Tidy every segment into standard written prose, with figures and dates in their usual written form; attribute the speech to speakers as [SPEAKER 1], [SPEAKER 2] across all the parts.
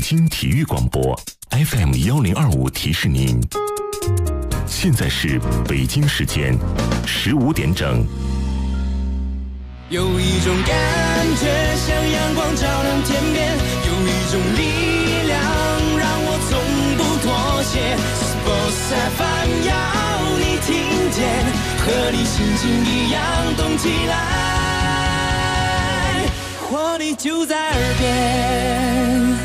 [SPEAKER 1] 京体育广播 FM1025提示您，现在是北京时间15点整。
[SPEAKER 2] 有一种感觉像阳光照亮天边，有一种力量让我从不妥协。Sports FM 要你听见，和你心情一样动起来，活力就在耳边。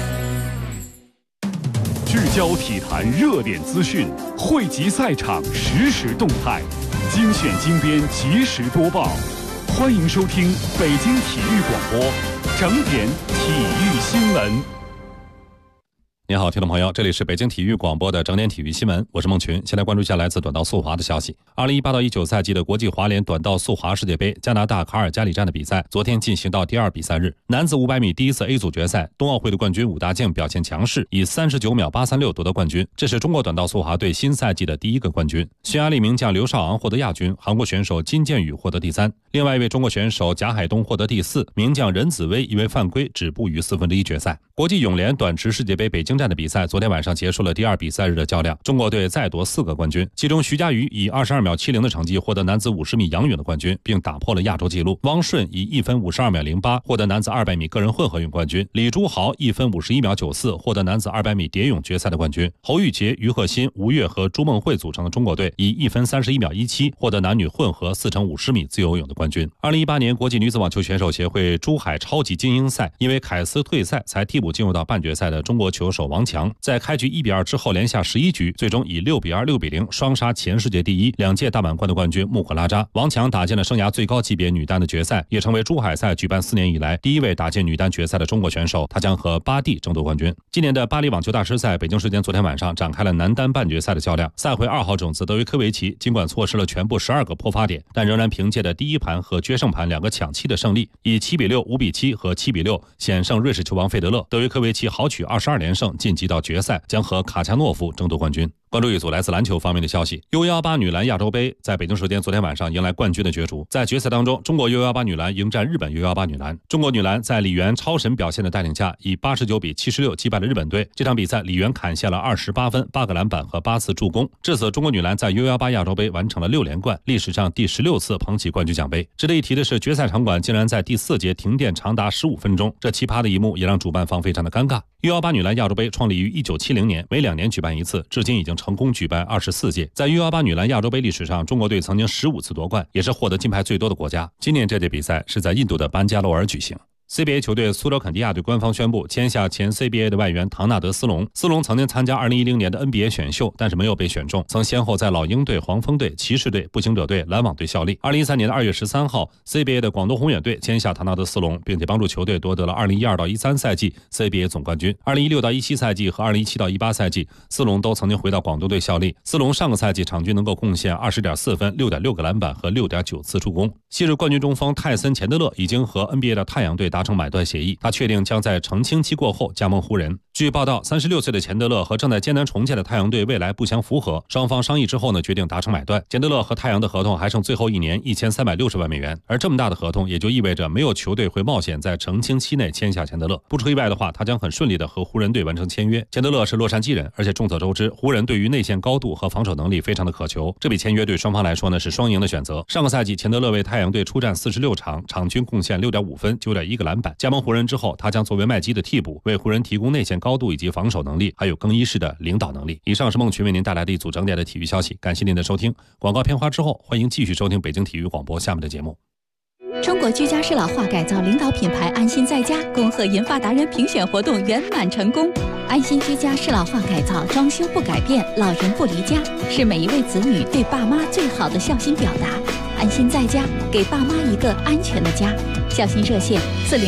[SPEAKER 3] 聚焦体坛热点资讯，汇集赛场实时动态，精选精编及时播报。欢迎收听北京体育广播整点体育新闻。
[SPEAKER 4] 您好，听众朋友，这里是北京体育广播的整点体育新闻，我是孟群。先来关注一下来自短道速滑的消息。2018-19赛季的国际滑联短道速滑世界杯加拿大卡尔加里站的比赛昨天进行到第二比赛日，男子500米第一次 A 组决赛，冬奥会的冠军武大靖表现强势，以39秒836夺得冠军，这是中国短道速滑队新赛季的第一个冠军。匈牙利名将刘少昂获得亚军，韩国选手金建宇获得第三，另外一位中国选手贾海东获得第四，名将任子威因为犯规止步于1/4决赛。国际泳联短池世界杯北京站的比赛昨天晚上结束了第二比赛日的较量，中国队再夺4个冠军，其中徐嘉余以22秒70的成绩获得男子50米仰泳的冠军，并打破了亚洲纪录。汪顺以1分52秒08获得男子200米个人混合泳冠军，李朱豪1分51秒94获得男子200米蝶泳决赛的冠军。侯玉洁、于鹤新、吴越和朱梦慧组成的中国队以1分31秒17获得男女混合4×50米自由泳的冠军。2018年国际女子网球选手协会珠海超级精英赛，因为凯斯退赛才替补进入到半决赛的中国球手王强，在开局1比2之后连下11局，最终以6比2、6比0双杀前世界第一、2届大满贯的冠军穆赫拉扎。王强打进了生涯最高级别女单的决赛，也成为珠海赛举办4年以来第一位打进女单决赛的中国选手，他将和巴蒂争夺冠军。今年的巴黎网球大师赛，北京时间昨天晚上展开了男单半决赛的较量。赛会2号种子德约科维奇尽管错失了全部12个破发点，但仍然凭借着第一盘和决胜盘2个抢七的胜利，以7比6、5比7和7比6险胜瑞士球王费德勒。德约科维奇豪取22连胜，晋级到决赛，将和卡恰诺夫争夺冠军。关注一组来自篮球方面的消息 ，U18 女篮亚洲杯在北京时间昨天晚上迎来冠军的角逐。在决赛当中，中国 U18 女篮迎战日本 U18 女篮。中国女篮在李媛超神表现的带领下，以89比76击败了日本队。这场比赛，李媛砍下了28分、8个篮板和8次助攻。至此，中国女篮在 U18 亚洲杯完成了6连冠，历史上第16次捧起冠军奖杯。值得一提的是，决赛场馆竟然在第4节停电长达15分钟，这奇葩的一幕也让主办方非常的尴尬。U18 女篮亚洲杯创立于1970年，每2年举办一次，至今已经成功举办24届。在 U18 女篮亚洲杯历史上，中国队曾经15次夺冠，也是获得金牌最多的国家。今年这届比赛是在印度的班加罗尔举行。CBA 球队苏德肯迪亚队官方宣布签下前 CBA 的外援唐纳德·斯隆。斯隆曾经参加2010年的 NBA 选秀，但是没有被选中，曾先后在老鹰队、黄蜂队、骑士队、步行者队、篮网队效力。2013年的2月13号 ，CBA 的广东宏远队签下唐纳德·斯隆，并且帮助球队夺得了2012-13赛季 CBA 总冠军。2016-17赛季和2017-18赛季，斯隆都曾经回到广东队效力。斯隆上个赛季场均能够贡献20.4分、6.6个篮板和6.9次助攻。昔日冠军中锋泰森·钱德勒已经和 NBA 的太阳队达成买断协议，他确定将在澄清期过后加盟湖人。据报道，36岁的钱德勒和正在艰难重建的太阳队未来不相符合，双方商议之后决定达成买断。钱德勒和太阳的合同还剩最后1年1360万美元，而这么大的合同也就意味着没有球队会冒险在澄清期内签下钱德勒。不出意外的话，他将很顺利的和湖人队完成签约。钱德勒是洛杉矶人，而且众所周知，湖人对于内线高度和防守能力非常的渴求，这笔签约对双方来说是双赢的选择。上个赛季，钱德勒为太阳队出战46场，场均贡献6.5分、9.1个篮板。加盟湖人之后，他将作为麦基的替补，为湖人提供内线高度以及防守能力，还有更衣室的领导能力。以上是孟群为您带来的一组整点的体育消息，感谢您的收听。广告片花之后，欢迎继续收听北京体育广播下面的节目。
[SPEAKER 5] 中国居家适老化改造领导品牌安心在家恭贺银发达人评选活动圆满成功。安心居家适老化改造，装修不改变，老人不离家，是每一位子女对爸妈最好的孝心表达。安心在家，给爸妈一个安全的家。孝心热线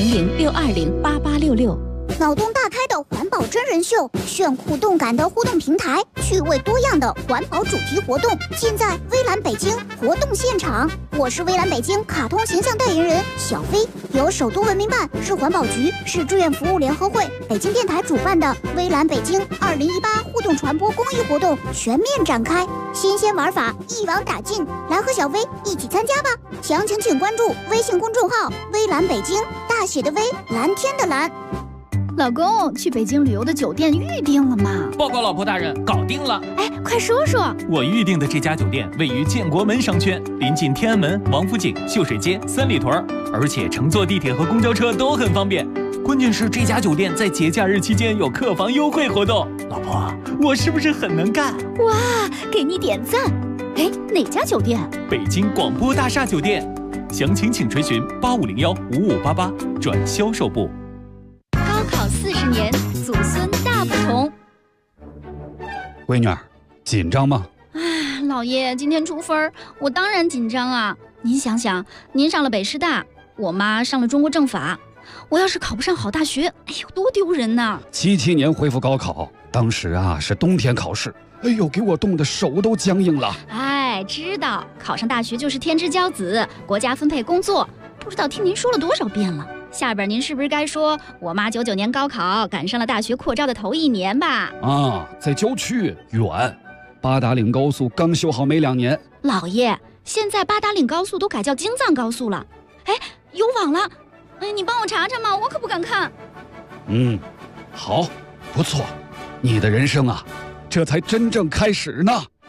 [SPEAKER 5] 400-620-8866。
[SPEAKER 6] 脑洞大开的环保真人秀，炫酷动感的互动平台，趣味多样的环保主题活动，尽在微蓝北京活动现场。我是微蓝北京卡通形象代言人小飞，由首都文明办、市环保局、市志愿服务联合会、北京电台主办的微蓝北京2018互动传播公益活动全面展开，新鲜玩法一网打尽，来和小飞一起参加吧！详情请关注微信公众号微蓝北京，大写的微，蓝天的蓝。 老公，去北京旅游的酒店预定了吗？
[SPEAKER 7] 报告老婆大人，搞定了。
[SPEAKER 6] 哎，快说说。
[SPEAKER 7] 我预定的这家酒店位于建国门商圈，临近天安门、王府井、秀水街、三里屯，而且乘坐地铁和公交车都很方便。关键是这家酒店在节假日期间有客房优惠活动。老婆，我是不是很能干？
[SPEAKER 6] 哇，给你点赞。哎，哪家酒店？
[SPEAKER 7] 北京广播大厦酒店。详情请垂询8501-5588转销售部。
[SPEAKER 5] 高考40年，祖孙大不同。
[SPEAKER 3] 闺女儿，紧张吗？
[SPEAKER 5] 哎，老爷，今天出分，我当然紧张啊。您想想，您上了北师大，我妈上了中国政法，我要是考不上好大学，哎呦，多丢人呐
[SPEAKER 3] ！77年恢复高考，当时啊是冬天考试，哎呦，给我冻得手都僵硬了。
[SPEAKER 5] 哎，知道考上大学就是天之骄子，国家分配工作，不知道听您说了多少遍了。下边您是不是该说我妈99年高考赶上了大学扩招的头1年吧？
[SPEAKER 3] 啊，在郊区远，八达岭高速刚修好没2年。
[SPEAKER 5] 老爷，现在八达岭高速都改叫京藏高速了。哎，有网了，哎，你帮我查查嘛，我可不敢看。
[SPEAKER 3] 好，不错，你的人生啊，这才真正开始呢。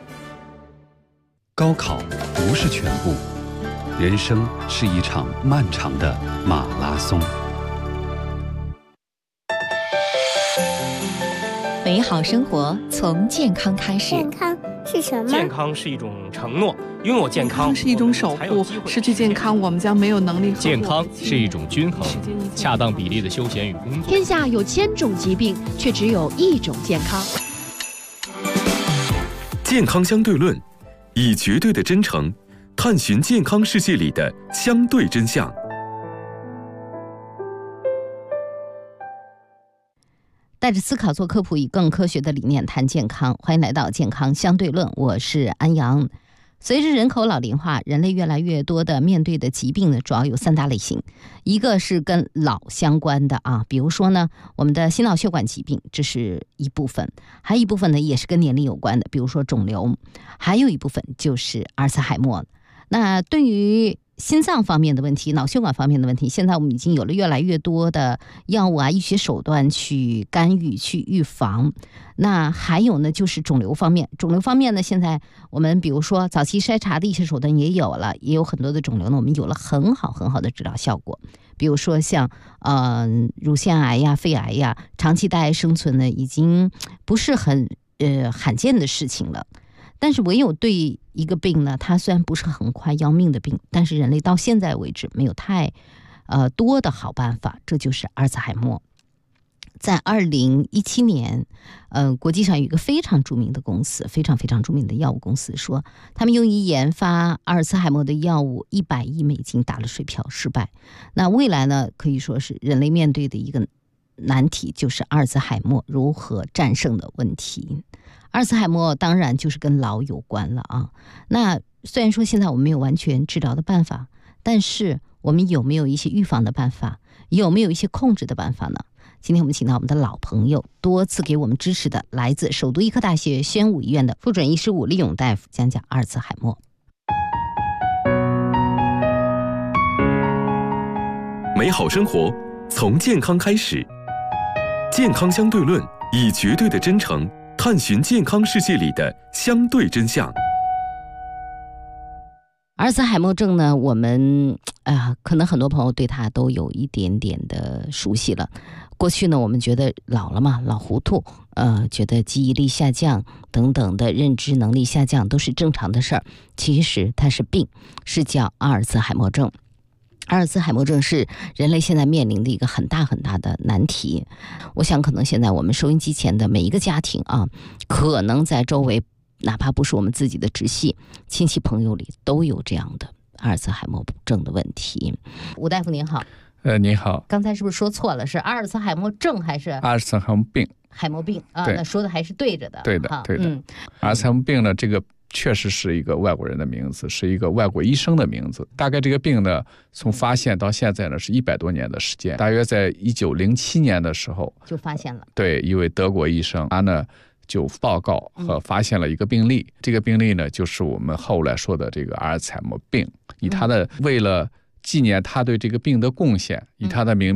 [SPEAKER 3] 高考不是全部，人生是一场漫长的马拉松。
[SPEAKER 8] 美好生活从健康开始。
[SPEAKER 6] 健康是什么？
[SPEAKER 9] 健康是一种承诺，拥有健康
[SPEAKER 10] 是一种守护，失去健康我们将没有能力。
[SPEAKER 9] 健康是一种均衡，恰当比例的休闲与工作。
[SPEAKER 11] 天下有1000种疾病，却只有1种健康。
[SPEAKER 1] 健康相对论，以绝对的真诚探寻健康世界里的相对真相。
[SPEAKER 8] 带着思考做科普，以更科学的理念谈健康。欢迎来到健康相对论，我是安阳。随着人口老龄化，人类越来越多的面对的疾病呢，主要有3大类型。一个是跟老相关的啊，比如说呢，我们的心脑血管疾病，这是一部分；还有一部分呢，也是跟年龄有关的，比如说肿瘤；还有一部分就是阿尔茨海默。那对于心脏方面的问题，脑血管方面的问题，现在我们已经有了越来越多的药物啊、医学手段去干预、去预防。那还有呢，就是肿瘤方面。肿瘤方面呢，现在我们比如说早期筛查的一些手段也有了，也有很多的肿瘤呢，我们有了很好的治疗效果。比如说像乳腺癌呀、肺癌呀，长期带癌生存呢，已经不是很罕见的事情了。但是唯有对一个病呢，它虽然不是很快要命的病，但是人类到现在为止没有太多的好办法，这就是阿尔茨海默。在2017年，国际上有一个非常著名的公司，非常著名的药物公司说，他们用于研发阿尔茨海默的药物100亿美金打了水漂，失败。那未来呢，可以说是人类面对的一个难题，就是阿尔茨海默如何战胜的问题。阿尔茨海默当然就是跟老有关了啊。那虽然说现在我们没有完全治疗的办法，但是我们有没有一些预防的办法？有没有一些控制的办法呢？今天我们请到我们的老朋友，多次给我们支持的来自首都医科大学宣武医院的副准医师伍立勇大夫讲讲阿尔茨海默。
[SPEAKER 1] 美好生活从健康开始，健康相对论，以绝对的真诚探寻健康世界里的相对真相。
[SPEAKER 8] 阿尔茨海默症呢，我们可能很多朋友对它都有一点点的熟悉了。过去呢，我们觉得老了嘛，老糊涂，觉得记忆力下降等等的认知能力下降都是正常的事儿。其实它是病，是叫阿尔茨海默症。阿尔茨海默症是人类现在面临的一个很大的难题。我想可能现在我们收音机前的每一个家庭啊，可能在周围，哪怕不是我们自己的直系亲戚朋友里，都有这样的阿尔茨海默症的问题。吴大夫您好。
[SPEAKER 12] 您好。
[SPEAKER 8] 刚才是不是说错了？是阿尔茨海默症还是
[SPEAKER 12] 阿尔茨海默病？
[SPEAKER 8] 海默病啊，那说的还是对着的。
[SPEAKER 12] 对的。阿尔茨海默病呢，这个确实是一个外国人的名字，是一个外国医生的名字。大概这个病呢，从发现到现在呢，是100多年的时间。大约在1907年的时候
[SPEAKER 8] 就发现了。
[SPEAKER 12] 对，一位德国医生，他呢就报告和发现了一个病例。这个病例呢，就是我们后来说的这个阿尔茨海默病。以他的为了纪念他对这个病的贡献，以他的名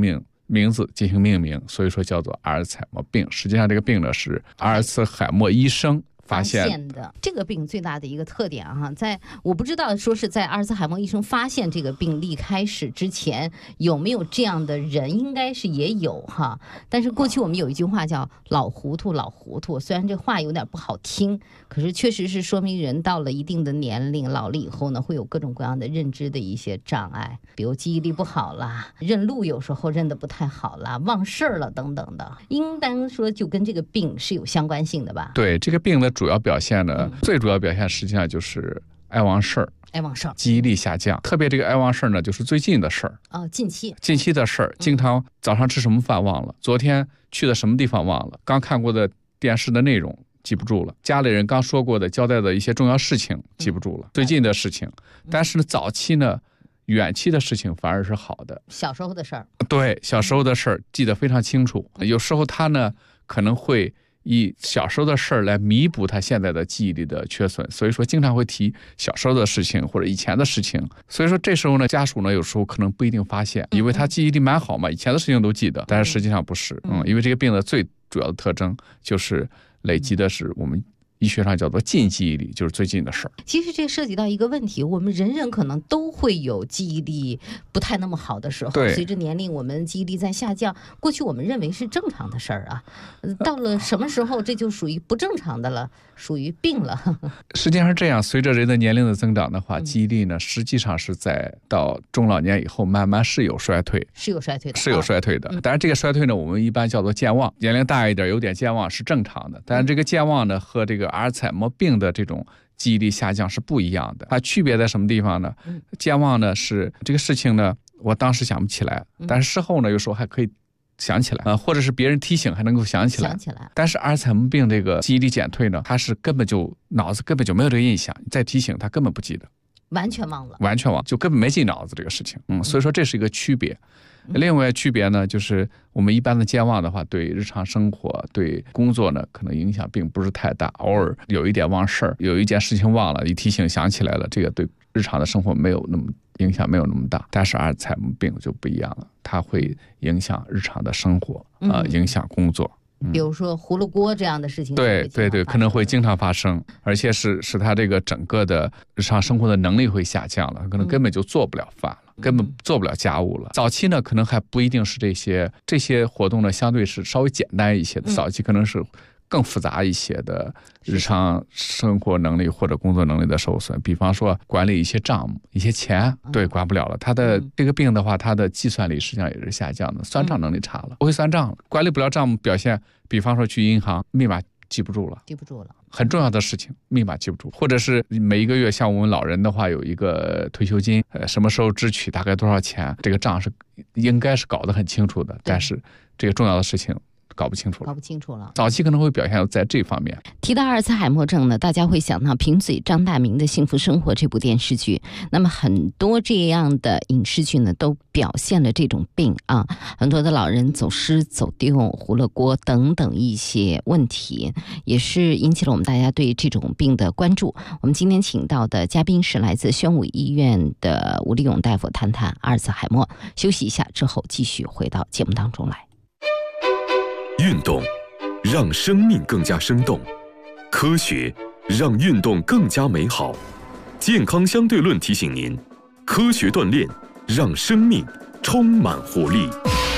[SPEAKER 12] 名字进行命名，所以说叫做阿尔茨海默病。实际上这个病呢是阿尔茨海默医生发现
[SPEAKER 8] 的。这个病最大的一个特点啊，我不知道说是在阿尔茨海默医生发现这个病例开始之前有没有这样的人，应该是也有哈。但是过去我们有一句话叫老糊涂老糊涂，虽然这话有点不好听，可是确实是说明人到了一定的年龄老了以后呢，会有各种各样的认知的一些障碍，比如记忆力不好啦，认路有时候认得不太好啦，忘事儿了等等的，应当说就跟这个病是有相关性的吧。
[SPEAKER 12] 对，这个病的主要表现呢，最主要表现实际上就是爱忘事儿，记忆力下降。特别这个爱忘事儿呢，就是最近的事儿
[SPEAKER 8] 近期
[SPEAKER 12] 的事儿，经常早上吃什么饭忘了，昨天去的什么地方忘了，刚看过的电视的内容记不住了，家里人刚说过的交代的一些重要事情记不住了，最近的事情。但是呢，早期呢，远期的事情反而是好的，
[SPEAKER 8] 小时候的事儿，
[SPEAKER 12] 对，小时候的事儿记得非常清楚。有时候他呢可能会以小时候的事儿来弥补他现在的记忆力的缺损，所以说经常会提小时候的事情或者以前的事情。所以说这时候呢，家属呢有时候可能不一定发现，以为他记忆力蛮好嘛，以前的事情都记得，但是实际上不是。因为这个病的最主要的特征就是累积的是我们医学上叫做近记忆力，就是最近的事儿。
[SPEAKER 8] 其实这涉及到一个问题，我们人人可能都会有记忆力不太那么好的时候，随着年龄我们记忆力在下降，过去我们认为是正常的事儿啊，到了什么时候这就属于不正常的了，属于病了。
[SPEAKER 12] 实际上是这样，随着人的年龄的增长的话，记忆力呢实际上是在到中老年以后慢慢是有衰退，是有衰退的。当然这个衰退呢，我们一般叫做健忘，年龄大一点有点健忘是正常的，但是这个健忘呢和这个阿尔茨海默病的这种记忆力下降是不一样的。它区别在什么地方呢？健忘呢是这个事情呢，我当时想不起来，但是事后呢有时候还可以想起来或者是别人提醒还能够想起来。但是阿尔茨海默病这个记忆力减退呢，它是脑子根本就没有这个印象，你再提醒他根本不记得，
[SPEAKER 8] 完全忘了，
[SPEAKER 12] 就根本没进脑子这个事情。所以说这是一个区别。另外区别呢，就是我们一般的健忘的话，对日常生活、对工作呢，可能影响并不是太大。偶尔有一点忘事儿，有一件事情忘了，一提醒想起来了，这个对日常的生活没有那么影响，没有那么大。但是阿尔茨海默病就不一样了，它会影响日常的生活影响工作。
[SPEAKER 8] 比如说糊了锅这样的事情，
[SPEAKER 12] 对，可能会经常发生，而且使他这个整个的日常生活的能力会下降了，可能根本就做不了饭了，根本做不了家务了。早期呢，可能还不一定是这些活动呢，相对是稍微简单一些的，早期可能是更复杂一些的日常生活能力或者工作能力的受损，比方说管理一些账目、一些钱，对，管不了了。他的这个病的话，他的计算力实际上也是下降的，算账能力差了，不会算账了，管理不了账目，表现，比方说去银行，密码记不住了，很重要的事情密码记不住，或者是每一个月像我们老人的话有一个退休金，什么时候支取，大概多少钱，这个账是应该是搞得很清楚的，但是这个重要的事情搞不清楚了。早期可能会表现在这方面。
[SPEAKER 8] 提到阿尔茨海默症呢，大家会想到贫嘴张大民的幸福生活这部电视剧，那么很多这样的影视剧呢都表现了这种病啊，很多的老人走失走丢、糊了锅等等一些问题，也是引起了我们大家对这种病的关注。我们今天请到的嘉宾是来自宣武医院的吴立勇大夫，谈谈阿尔茨海默。休息一下之后继续回到节目当中来。
[SPEAKER 1] 运动让生命更加生动，科学让运动更加美好。健康相对论提醒您，科学锻炼让生命充满活力。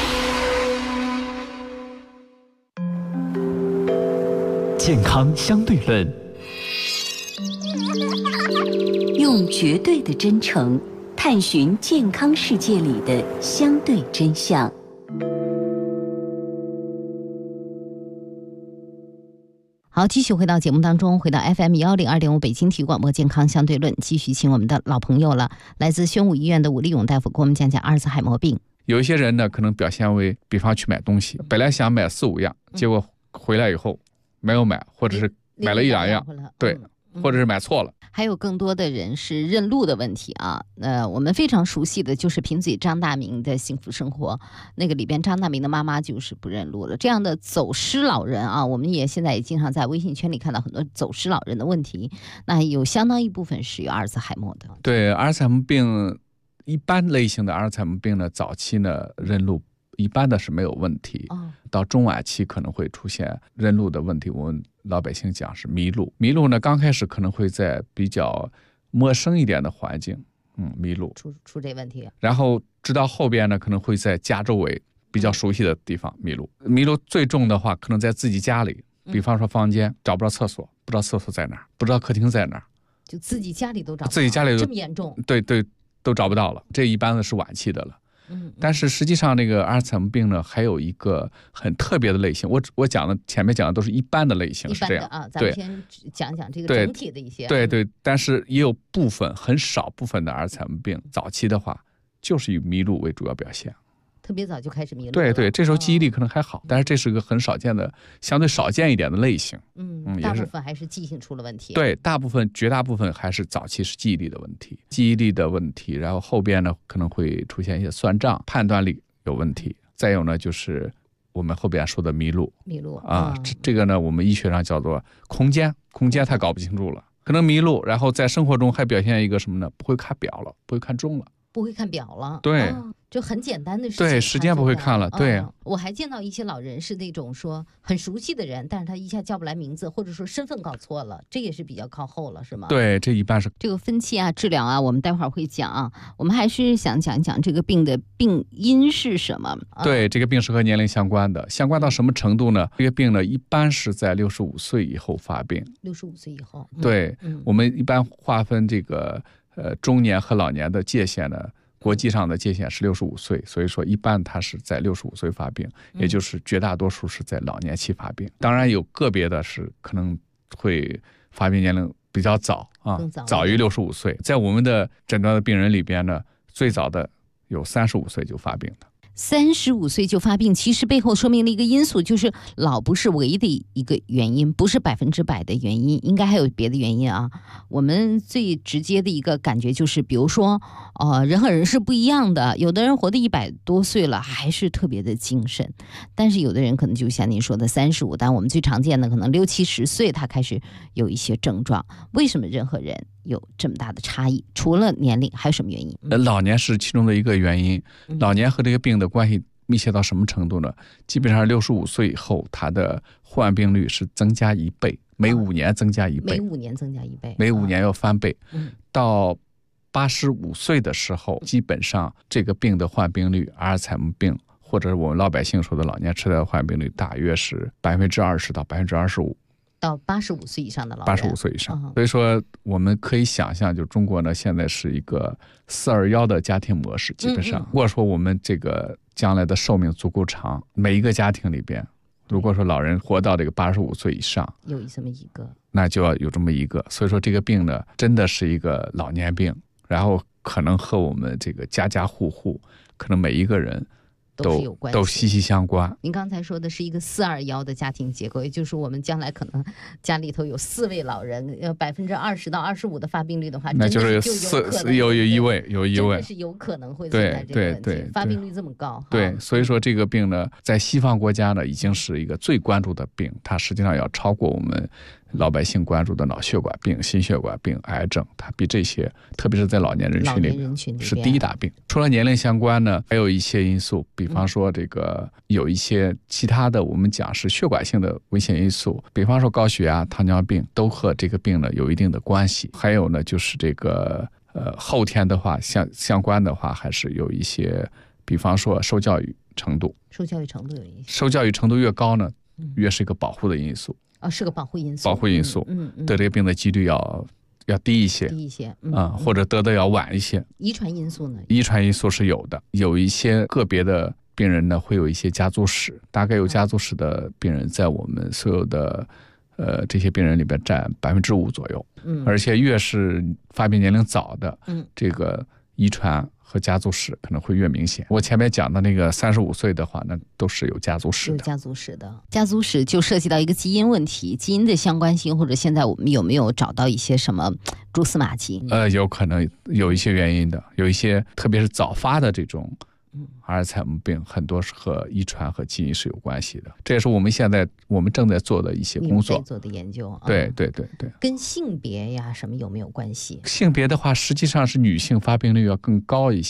[SPEAKER 13] 健康相对论，
[SPEAKER 14] 用绝对的真诚探寻健康世界里的相对真相。
[SPEAKER 8] 好，继续回到节目当中，回到 FM102.5 北京体育广播健康相对论，继续请我们的老朋友了，来自宣武医院的吴立勇大夫给我们讲讲阿尔茨海默病。
[SPEAKER 12] 有一些人呢，可能表现为，比方去买东西，本来想买4、5样，结果回来以后没有买，或者是买了1、2样，对，或者是买错了。
[SPEAKER 8] 还有更多的人是认路的问题啊。我们非常熟悉的就是贫嘴张大民的幸福生活，那个里边张大民的妈妈就是不认路了。这样的走失老人啊，我们也现在也经常在微信圈里看到很多走失老人的问题，那有相当一部分是有阿尔茨海默的。
[SPEAKER 12] 对，阿尔茨海默病一般类型的阿尔茨海默病呢，早期呢认路一般的是没有问题。到中晚期可能会出现认路的问题，我们老百姓讲是迷路。迷路呢，刚开始可能会在比较陌生一点的环境，迷路
[SPEAKER 8] 出这问题。
[SPEAKER 12] 然后直到后边呢，可能会在家周围比较熟悉的地方迷路。迷路最重的话，可能在自己家里，比方说房间找不着厕所，不知道厕所在哪儿，不知道客厅在哪儿，
[SPEAKER 8] 就自己家里都找不到，
[SPEAKER 12] 自己家里
[SPEAKER 8] 这么严重？
[SPEAKER 12] 对，都找不到了。这一般的是晚期的了。但是实际上那个阿尔茨海默病呢，还有一个很特别的类型。我前面讲的都是一般的类型，是这样
[SPEAKER 8] 啊。咱们先讲讲这个整体的一些。
[SPEAKER 12] 对，但是也有很少部分的阿尔茨海默病早期的话，就是以迷路为主要表现。
[SPEAKER 8] 特别早就开始迷路。
[SPEAKER 12] 对，这时候记忆力可能还好，但是这是个很少见的，相对少见一点的类型。
[SPEAKER 8] 大部分还是记性出了问题。
[SPEAKER 12] 对，绝大部分还是早期是记忆力的问题，然后后边呢可能会出现一些算账、判断力有问题，再有呢就是我们后边说的迷路啊，这个呢我们医学上叫做空间他搞不清楚了，可能迷路，然后在生活中还表现一个什么呢？不会看表了，不会看钟了。
[SPEAKER 8] 不会看表了，
[SPEAKER 12] 对，
[SPEAKER 8] 就很简单的事情。
[SPEAKER 12] 对，时间不会看了，对。
[SPEAKER 8] 我还见到一些老人是那种说很熟悉的人，但是他一下叫不来名字，或者说身份搞错了，这也是比较靠后了，是吗？
[SPEAKER 12] 对，这一般是
[SPEAKER 8] 这个分期啊、治疗啊，我们待会儿会讲啊。我们还是想讲讲这个病的病因是什么。
[SPEAKER 12] 对，这个病是和年龄相关的，相关到什么程度呢？这个病呢，一般是在65岁以后发病。
[SPEAKER 8] 65岁以后，
[SPEAKER 12] 对，我们一般划分这个中年和老年的界限呢。国际上的界限是65岁，所以说一般它是在65岁发病，也就是绝大多数是在老年期发病。当然有个别的是可能会发病年龄比较早啊，早于65岁。在我们的诊断的病人里边呢，最早的有35岁就发病的。
[SPEAKER 8] 35岁就发病，其实背后说明了一个因素，就是老不是唯一的一个原因，不是100%的原因，应该还有别的原因啊。我们最直接的一个感觉就是，比如说，人和人是不一样的，有的人活得100多岁了还是特别的精神，但是有的人可能就像您说的35，但我们最常见的可能60、70岁他开始有一些症状。为什么人和人有这么大的差异？除了年龄，还有什么原因？
[SPEAKER 12] 老年是其中的一个原因。老年和这个病的关系密切到什么程度呢？基本上65岁以后，它的患病率是增加1倍，每5年增加1倍，
[SPEAKER 8] 每5年增加1倍，
[SPEAKER 12] 每5年要翻倍。到85岁的时候，基本上这个病的患病率，阿尔茨海默病或者我们老百姓说的老年痴呆的患病率，大约是20%到25%。
[SPEAKER 8] 到85岁以上的老人
[SPEAKER 12] ，85岁以上。所以说，我们可以想象，就中国呢，现在是一个421的家庭模式，基本上，如果说我们这个将来的寿命足够长，每一个家庭里边，如果说老人活到这个85岁以上，
[SPEAKER 8] 有这么一个，
[SPEAKER 12] 那就要有这么一个。所以说，这个病呢，真的是一个老年病，然后可能和我们这个家家户户，可能每一个人。都息息相关。
[SPEAKER 8] 您刚才说的是一个421的家庭结构，也就是我们将来可能家里头有4位老人，20%到25%的发病率的话，
[SPEAKER 12] 那就是有一位，
[SPEAKER 8] 真的是有可能会存在这个问题。对，发病率这么高。
[SPEAKER 12] 对，所以说这个病呢，在西方国家呢，已经是一个最关注的病，它实际上要超过我们老百姓关注的脑血管病、心血管病、癌症，它比这些，特别是在老年人群里是第一大病。除了年龄相关呢，还有一些因素，比方说这个有一些其他的，我们讲是血管性的危险因素，比方说高血压、糖尿病，都和这个病呢有一定的关系。还有呢，就是这个后天的话，相关的话，还是有一些，比方说受教育程度。
[SPEAKER 8] 受教育程度有影响。
[SPEAKER 12] 受教育程度越高呢，越是一个保护的因素。
[SPEAKER 8] 是个保护因素。
[SPEAKER 12] 保护因素，得这个病的几率要低一些，或者得要晚一些。
[SPEAKER 8] 遗传因素呢？
[SPEAKER 12] 遗传因素是有的，有一些个别的病人呢会有一些家族史，大概有家族史的病人在我们所有的这些病人里边占5%左右。而且越是发病年龄早的，这个遗传和家族史可能会越明显。我前面讲的那个35岁的话，那都是有家族史的。
[SPEAKER 8] 有家族史的，家族史就涉及到一个基因问题，基因的相关性，或者现在我们有没有找到一些什么蛛丝马迹？
[SPEAKER 12] 有可能有一些原因的，有一些特别是早发的这种阿尔茨海默病，很多是和遗传和基因是有关系的。这也是我们现在正在做的一些工作，
[SPEAKER 8] 做的研究。
[SPEAKER 12] 对。
[SPEAKER 8] 跟性别呀什么有没有关系？
[SPEAKER 12] 性别的话，实际上是女性发病率要更高一些，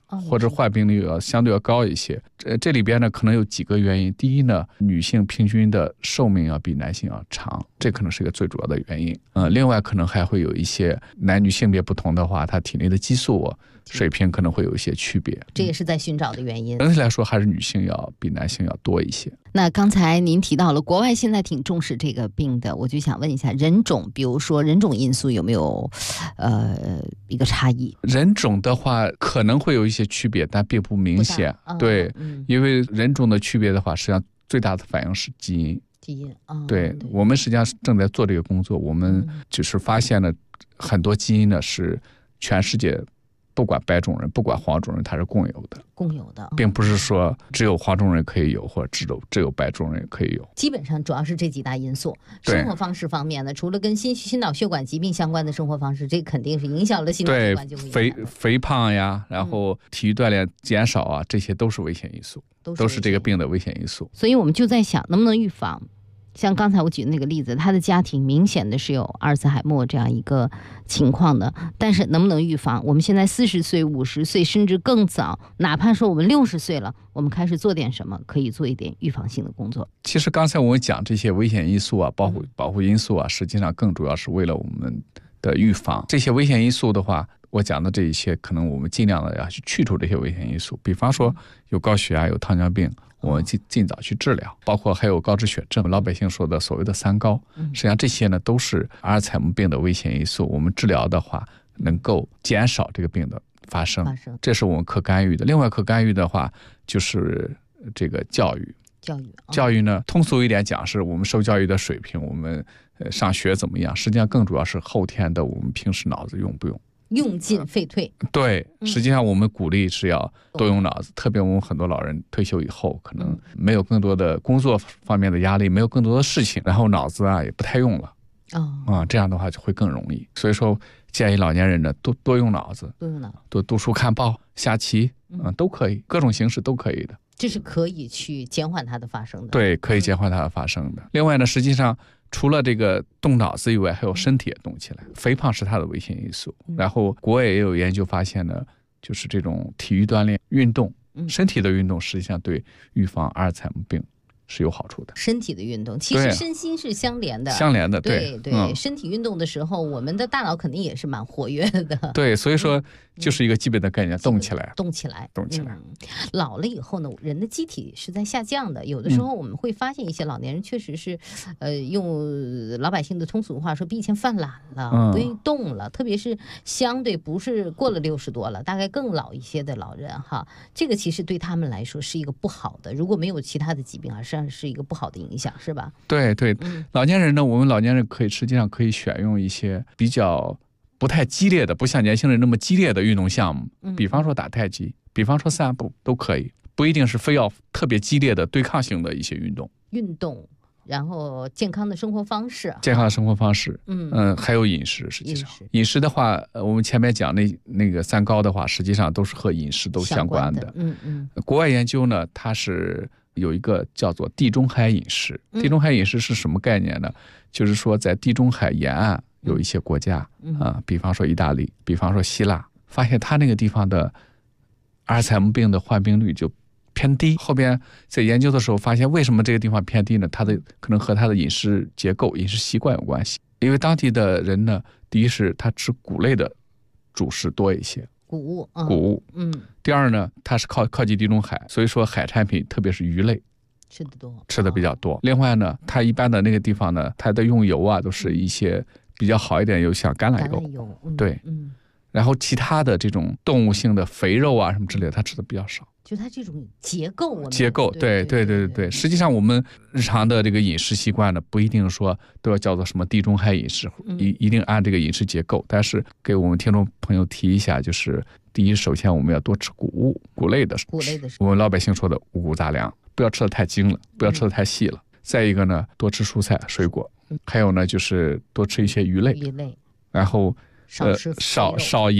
[SPEAKER 12] 或者患病率相对要高一些。这里边呢可能有几个原因。第一呢，女性平均的寿命要比男性要长，这可能是一个最主要的原因。另外可能还会有一些男女性别不同的话，他体内的激素水平可能会有一些区别，
[SPEAKER 8] 这也是在寻找的原因。
[SPEAKER 12] 整体来说还是女性要比男性要多一些。
[SPEAKER 8] 那刚才您提到了国外现在挺重视这个病的，我就想问一下，人种，比如说人种因素有没有一个差异？
[SPEAKER 12] 人种的话可能会有一些区别，但并不明显。对，因为人种的区别的话，实际上最大的反应是基因。对，我们实际上正在做这个工作，我们就是发现了很多基因呢是全世界不管白种人不管黄种人它是共有的，并不是说只有黄种人可以有，或者只有白种人可以有。
[SPEAKER 8] 基本上主要是这几大因素。生活方式方面呢，除了跟心脑血管疾病相关的生活方式，这肯定是影响了心脑血管就会
[SPEAKER 12] 肥胖呀，然后体育锻炼减少啊，这些都是危险因素，都是这个病的危险因素。
[SPEAKER 8] 所以我们就在想能不能预防。像刚才我举的那个例子，他的家庭明显的是有阿尔茨海默这样一个情况的，但是能不能预防？我们现在40岁、50岁，甚至更早，哪怕说我们60岁了，我们开始做点什么，可以做一点预防性的工作。
[SPEAKER 12] 其实刚才我们讲这些危险因素啊，保护因素啊，实际上更主要是为了我们的预防。这些危险因素的话，我讲的这一些，可能我们尽量的要去去除这些危险因素，比方说有高血压、有糖尿病，我们尽早去治疗，包括还有高脂血症，老百姓说的所谓的3高，实际上这些呢都是阿尔茨海默病的危险因素。我们治疗的话，能够减少这个病的发生，这是我们可干预的。另外可干预的话，就是这个教育呢，通俗一点讲，是我们受教育的水平，我们上学怎么样，实际上更主要是后天的我们平时脑子用不用。
[SPEAKER 8] 用进废退。
[SPEAKER 12] 对，实际上我们鼓励是要多用脑子，特别我们很多老人退休以后，可能没有更多的工作方面的压力，没有更多的事情，然后脑子也不太用了。这样的话就会更容易。所以说建议老年人呢多用脑子，多读书看报下棋，都可以，各种形式都可以的。
[SPEAKER 8] 这是可以去减缓它的发生的。
[SPEAKER 12] 对，可以减缓它的发生的。另外呢，实际上除了这个动脑子以外，还有身体也动起来。肥胖是它的危险因素。然后国外也有研究发现呢，就是这种体育锻炼、运动，身体的运动实际上对预防阿尔茨海默病是有好处的。
[SPEAKER 8] 身体的运动其实身心是相连的，
[SPEAKER 12] 对，
[SPEAKER 8] 身体运动的时候，我们的大脑肯定也是蛮活跃的。
[SPEAKER 12] 对，所以说就是一个基本的概念，动起来。
[SPEAKER 8] 老了以后呢，人的机体是在下降的，有的时候我们会发现一些老年人确实是，用老百姓的通俗话说，比以前犯懒了，不愿意动了，特别是相对不是过了60多了，大概更老一些的老人哈，这个其实对他们来说是一个不好的，如果没有其他的疾病，实际上是一个不好的影响，是吧？
[SPEAKER 12] 对，老年人呢，我们老年人实际上可以选用一些比较不太激烈的，不像年轻人那么激烈的运动项目，比方说打太极，比方说散步，都可以，不一定是非要特别激烈的对抗性的一些运动，
[SPEAKER 8] 然后健康的生活方式，
[SPEAKER 12] 还有饮食。实际上饮食的话，我们前面讲那个3高的话，实际上都是和饮食都相关的。国外研究呢，它是有一个叫做地中海饮食。地中海饮食是什么概念呢？就是说在地中海沿岸有一些国家比方说意大利，比方说希腊，发现它那个地方的阿尔茨海默病的患病率就偏低。后边在研究的时候发现，为什么这个地方偏低呢？可能和它的饮食结构、饮食习惯有关系。因为当地的人呢，第一是他吃谷类的主食多一些，
[SPEAKER 8] 谷
[SPEAKER 12] 物。第二呢，它是靠近地中海，所以说海产品，特别是鱼类吃的比较多。另外呢，它一般的那个地方呢，它的用油啊都是一些比较好一点，有像橄榄油，对，然后其他的这种动物性的肥肉啊什么之类的，它吃的比较少。
[SPEAKER 8] 就它这种结构，
[SPEAKER 12] 对。实际上我们日常的这个饮食习惯呢，不一定说都要叫做什么地中海饮食，一定按这个饮食结构。但是给我们听众朋友提一下，就是第一，首先我们要多吃谷类的，我们老百姓说的五谷杂粮，不要吃的太精了，不要吃的太细了。再一个呢，多吃蔬菜水果，还有呢就是多吃一些鱼类，然后少盐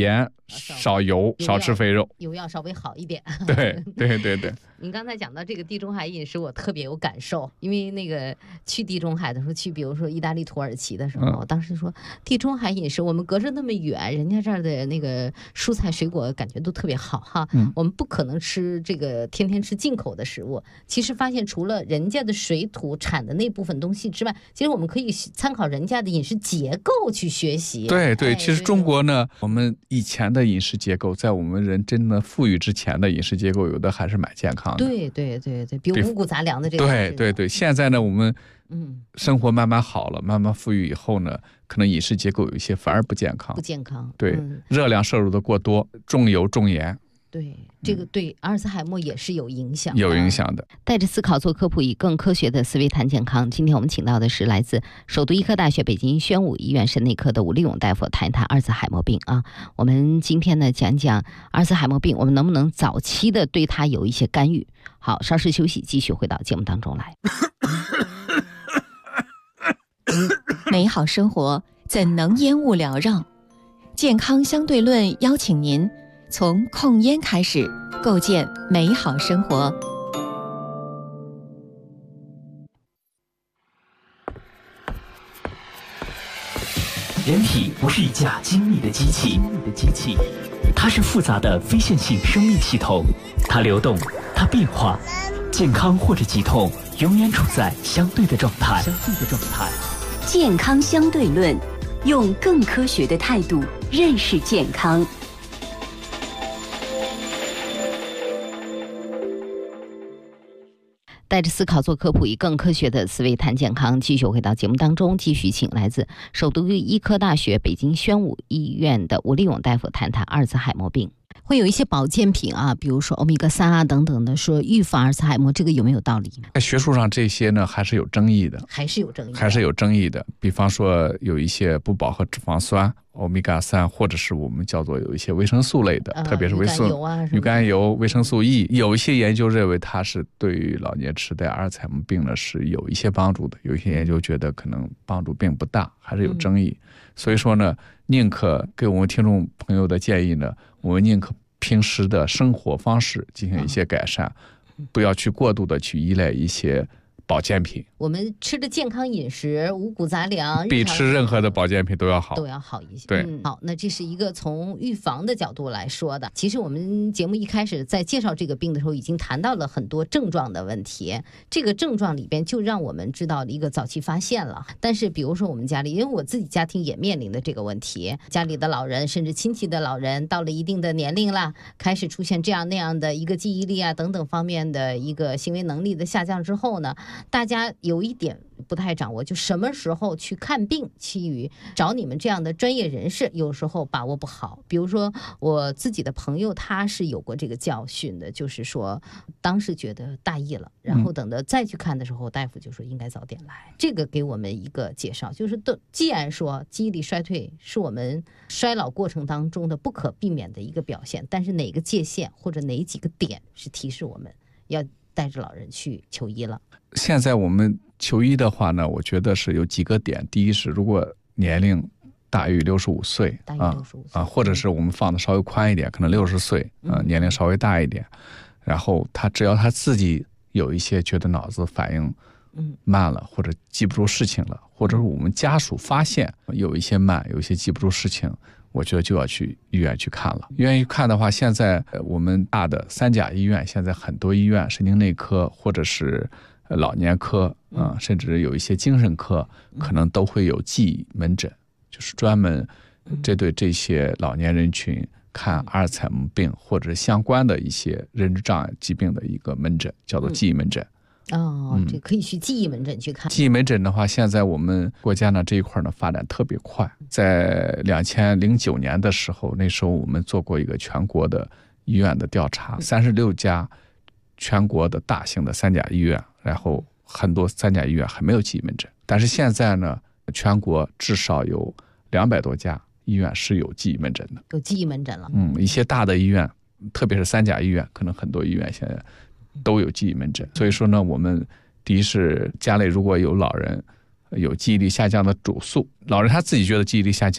[SPEAKER 12] 少油，少吃肥肉，
[SPEAKER 8] 油要稍微好一点。
[SPEAKER 12] 对。
[SPEAKER 8] 您刚才讲到这个地中海饮食，我特别有感受，因为那个去地中海的时候，去比如说意大利、土耳其的时候，当时说地中海饮食，我们隔着那么远，人家这儿的那个蔬菜水果感觉都特别好哈，我们不可能吃这个天天吃进口的食物。其实发现除了人家的水土产的那部分东西之外，其实我们可以参考人家的饮食结构去学习。
[SPEAKER 12] 对，其实中国呢，我们以前的饮食结构，在我们人真的富裕之前的饮食结构，有的还是蛮健康的。
[SPEAKER 8] 对，比如五谷杂粮的这个。
[SPEAKER 12] 对，现在呢，我们生活慢慢好了，慢慢富裕以后呢，可能饮食结构有一些反而不健康。对，热量摄入的过多，重油重盐。
[SPEAKER 8] 对，这个对阿尔茨海默也是有影响
[SPEAKER 12] 的。
[SPEAKER 8] 带着思考做科普，以更科学的思维谈健康。今天我们请到的是来自首都医科大学北京宣武医院肾内科的吴立勇大夫，谈一谈阿尔茨海默病啊。我们今天呢讲讲阿尔茨海默病，我们能不能早期的对它有一些干预？好，稍事休息，继续回到节目当中来。
[SPEAKER 15] 美好生活怎能烟雾缭绕？健康相对论邀请您从控烟开始，构建美好生活。
[SPEAKER 13] 人体不是一架精密的机器，它是复杂的非线性生命系统，它流动，它变化，健康或者疾痛永远处在相对的状态。
[SPEAKER 14] 健康相对论，用更科学的态度认识健康。
[SPEAKER 8] 带着思考做科普，以更科学的思维谈健康。继续回到节目当中，继续请来自首都医科大学北京宣武医院的吴立勇大夫谈谈阿尔茨海默病。会有一些保健品啊，比如说欧米伽3啊等等的，说预防阿尔茨海默，这个有没有道理？
[SPEAKER 12] 在学术上这些呢还是有争议的。比方说有一些不饱和脂肪酸欧米伽3，或者是我们叫做有一些维生素类的，特别是鱼肝油、维生素 E， 有一些研究认为它是对于老年痴呆阿尔茨海默病呢是有一些帮助的，有一些研究觉得可能帮助并不大，还是有争议。所以说呢，宁可给我们听众朋友的建议呢，我们宁可平时的生活方式进行一些改善，不要去过度的去依赖一些保健品。
[SPEAKER 8] 我们吃的健康饮食，五谷杂粮，
[SPEAKER 12] 比吃任何的保健品都要好
[SPEAKER 8] 一些。
[SPEAKER 12] 对，
[SPEAKER 8] 好，那这是一个从预防的角度来说的。其实我们节目一开始在介绍这个病的时候，已经谈到了很多症状的问题。这个症状里边就让我们知道了一个早期发现了。但是比如说我们家里，因为我自己家庭也面临的这个问题，家里的老人甚至亲戚的老人到了一定的年龄了，开始出现这样那样的一个记忆力啊等等方面的一个行为能力的下降之后呢，大家有一点不太掌握，就什么时候去看病，去找你们这样的专业人士，有时候把握不好。比如说我自己的朋友，他是有过这个教训的，就是说当时觉得大意了，然后等到再去看的时候，大夫就说应该早点来。这个给我们一个介绍，就是既然说记忆力衰退是我们衰老过程当中的不可避免的一个表现，但是哪个界限或者哪几个点是提示我们要带着老人去求医了。
[SPEAKER 12] 现在我们求医的话呢，我觉得是有几个点。第一是，如果年龄大于65岁或者是我们放的稍微宽一点，可能60岁年龄稍微大一点，然后只要他自己有一些觉得脑子反应慢了，或者记不住事情了，或者是我们家属发现有一些慢，有一些记不住事情，我觉得就要去医院去看了。医院去看的话，现在我们大的3甲医院，现在很多医院神经内科或者是老年科甚至有一些精神科，可能都会有记忆门诊，就是专门对这些老年人群看阿尔茨海默病或者相关的一些认知障碍疾病的一个门诊，叫做记忆门诊。
[SPEAKER 8] 这可以去记忆门诊去看。
[SPEAKER 12] 记忆门诊的话，现在我们国家呢这一块呢发展特别快。在2009年的时候，那时候我们做过一个全国的医院的调查，36家全国的大型的3甲医院，然后很多3甲医院还没有记忆门诊。但是现在呢，全国至少有200多家医院是有记忆门诊的，
[SPEAKER 8] 有记忆门诊了。
[SPEAKER 12] 一些大的医院，特别是3甲医院，可能很多医院现在都有记忆门诊。所以说呢，我们第一是家里如果有老人有记忆力下降的主诉，老人他自己觉得记忆力下降，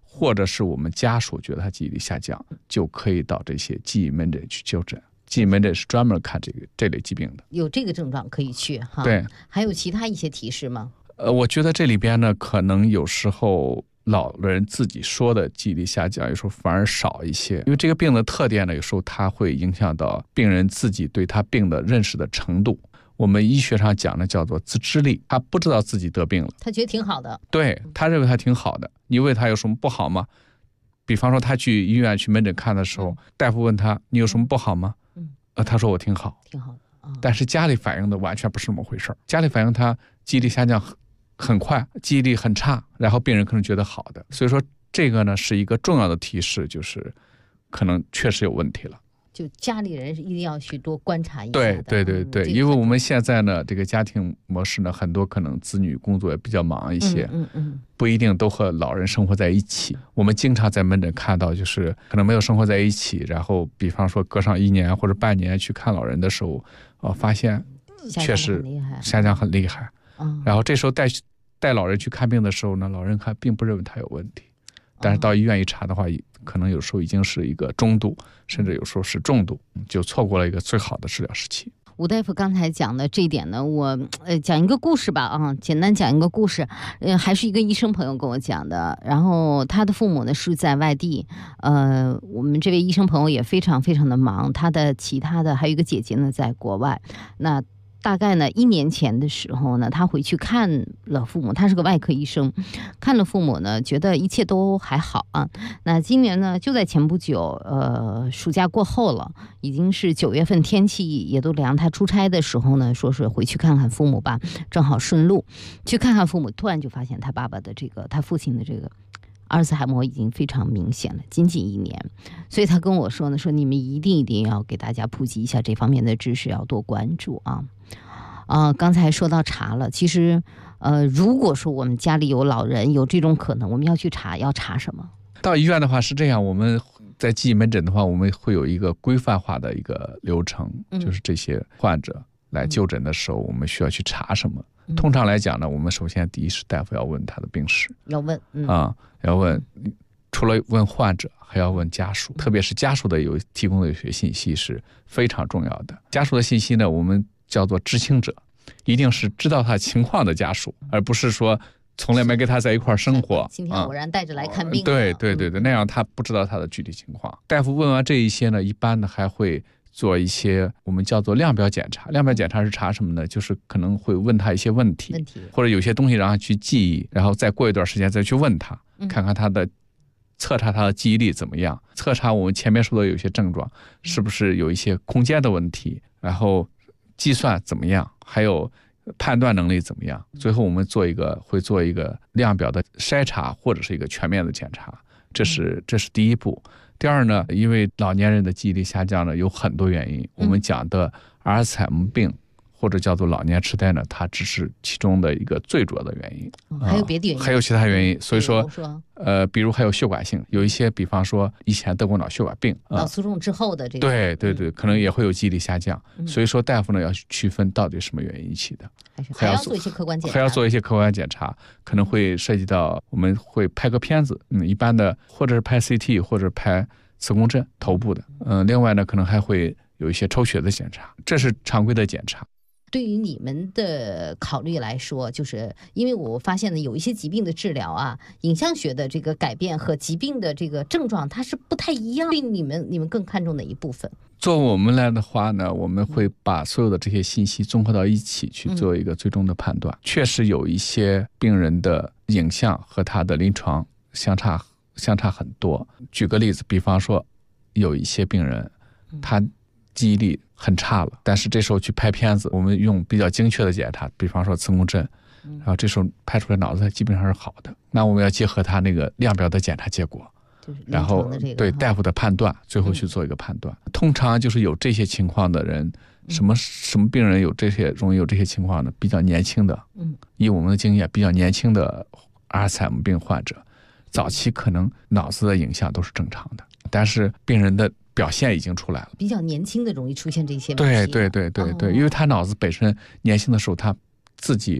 [SPEAKER 12] 或者是我们家属觉得他记忆力下降，就可以到这些记忆门诊去就诊。记忆门诊是专门看这类疾病的，
[SPEAKER 8] 有这个症状可以去哈。
[SPEAKER 12] 对，
[SPEAKER 8] 还有其他一些提示吗？
[SPEAKER 12] 我觉得这里边呢，可能有时候老人自己说的记忆力下降，有时候反而少一些，因为这个病的特点呢，有时候它会影响到病人自己对他病的认识的程度。我们医学上讲的叫做自知力，他不知道自己得病了，
[SPEAKER 8] 他觉得挺好的，
[SPEAKER 12] 对，他认为他挺好的。你问他有什么不好吗？比方说他去医院去门诊看的时候，大夫问他你有什么不好吗？他说我挺好，
[SPEAKER 8] 挺好的。
[SPEAKER 12] 但是家里反映的完全不是那么回事，家里反映他记忆力下降很快，记忆力很差，然后病人可能觉得好的。所以说这个呢是一个重要的提示，就是可能确实有问题了。
[SPEAKER 8] 就家里人一定要去多观察一下。
[SPEAKER 12] 对，因为我们现在呢这个家庭模式呢，很多可能子女工作也比较忙一些，不一定都和老人生活在一起。我们经常在门诊看到，就是可能没有生活在一起，然后比方说隔上1年或者半年去看老人的时候，发现确实下降很厉害。然后这时候带老人去看病的时候呢，老人还并不认为他有问题，但是到医院一查的话，可能有时候已经是一个中度，甚至有时候是重度，就错过了一个最好的治疗时期。
[SPEAKER 8] 吴大夫刚才讲的这一点呢，我讲一个故事吧啊，简单讲一个故事，还是一个医生朋友跟我讲的。然后他的父母呢是在外地，我们这位医生朋友也非常非常的忙，他的其他的还有一个姐姐呢在国外。那大概呢1年前的时候呢，他回去看了父母，他是个外科医生，看了父母呢，觉得一切都还好啊。那今年呢，就在前不久，暑假过后了，已经是9月份，天气也都凉。他出差的时候呢，说是回去看看父母吧，正好顺路去看看父母，突然就发现他爸爸的他父亲的这个阿尔茨海默已经非常明显了，仅仅1年。所以他跟我说呢，说你们一定要给大家普及一下这方面的知识，要多关注啊。刚才说到查了，其实如果说我们家里有老人有这种可能，我们要去查，要查什么？
[SPEAKER 12] 到医院的话是这样，我们在记忆门诊的话，我们会有一个规范化的一个流程，就是这些患者来就诊的时候，我们需要去查什么。通常来讲呢，我们首先第一是大夫要问他的病史，
[SPEAKER 8] 要问
[SPEAKER 12] 要问，除了问患者，还要问家属，特别是家属的提供的有些信息是非常重要的。家属的信息呢，我们叫做知情者，一定是知道他情况的家属，而不是说从来没跟他在一块生活，
[SPEAKER 8] 今天偶然带着来看病。
[SPEAKER 12] 对，那样他不知道他的具体情况。大夫问完这一些呢，一般呢还会做一些我们叫做量表检查。量表检查是查什么呢？就是可能会问他一些问题，或者有些东西让他去记忆，然后再过一段时间再去问他，看看他的测查他的记忆力怎么样，测查我们前面说的有些症状是不是有一些空间的问题，然后计算怎么样，还有判断能力怎么样。最后我们会做一个量表的筛查，或者是一个全面的检查，这是第一步。第二呢，因为老年人的记忆力下降呢有很多原因，我们讲的阿尔茨海默病或者叫做老年痴呆呢，它只是其中的一个最主要的原因，
[SPEAKER 8] 还有别的原因，
[SPEAKER 12] 还有其他原因。所以说比如还有血管性，有一些比方说以前得过脑血管病，
[SPEAKER 8] 脑卒中之后的这个，
[SPEAKER 12] 对，可能也会有记忆力下降。所以说大夫呢要区分到底什么原因引起的，
[SPEAKER 8] 还要做一些客观检查，
[SPEAKER 12] 还要做一些客观检查，可能会涉及到我们会拍个片子，一般的或者是拍 CT 或者拍磁共振头部的，另外呢可能还会有一些抽血的检查，这是常规的检查。
[SPEAKER 8] 对于你们的考虑来说，就是因为我发现呢，有一些疾病的治疗啊，影像学的这个改变和疾病的这个症状它是不太一样。对你们更看重哪一部分？
[SPEAKER 12] 作为我们来的话呢，我们会把所有的这些信息综合到一起去做一个最终的判断。确实有一些病人的影像和他的临床相差很多。举个例子，比方说有一些病人他记忆力很差了，但是这时候去拍片子，我们用比较精确的检查，比方说磁共振，然后这时候拍出来脑子基本上是好的，那我们要结合他那个量表的检查结果，然后对大夫的判断，最后去做一个判断。通常就是有这些情况的人，什么病人容易有这些情况呢？比较年轻的，以我们的经验，比较年轻的阿尔茨海默病患者，早期可能脑子的影像都是正常的，但是病人的表现已经出来了，
[SPEAKER 8] 比较年轻的容易出现这些问题。
[SPEAKER 12] 对，因为他脑子本身年轻的时候他自己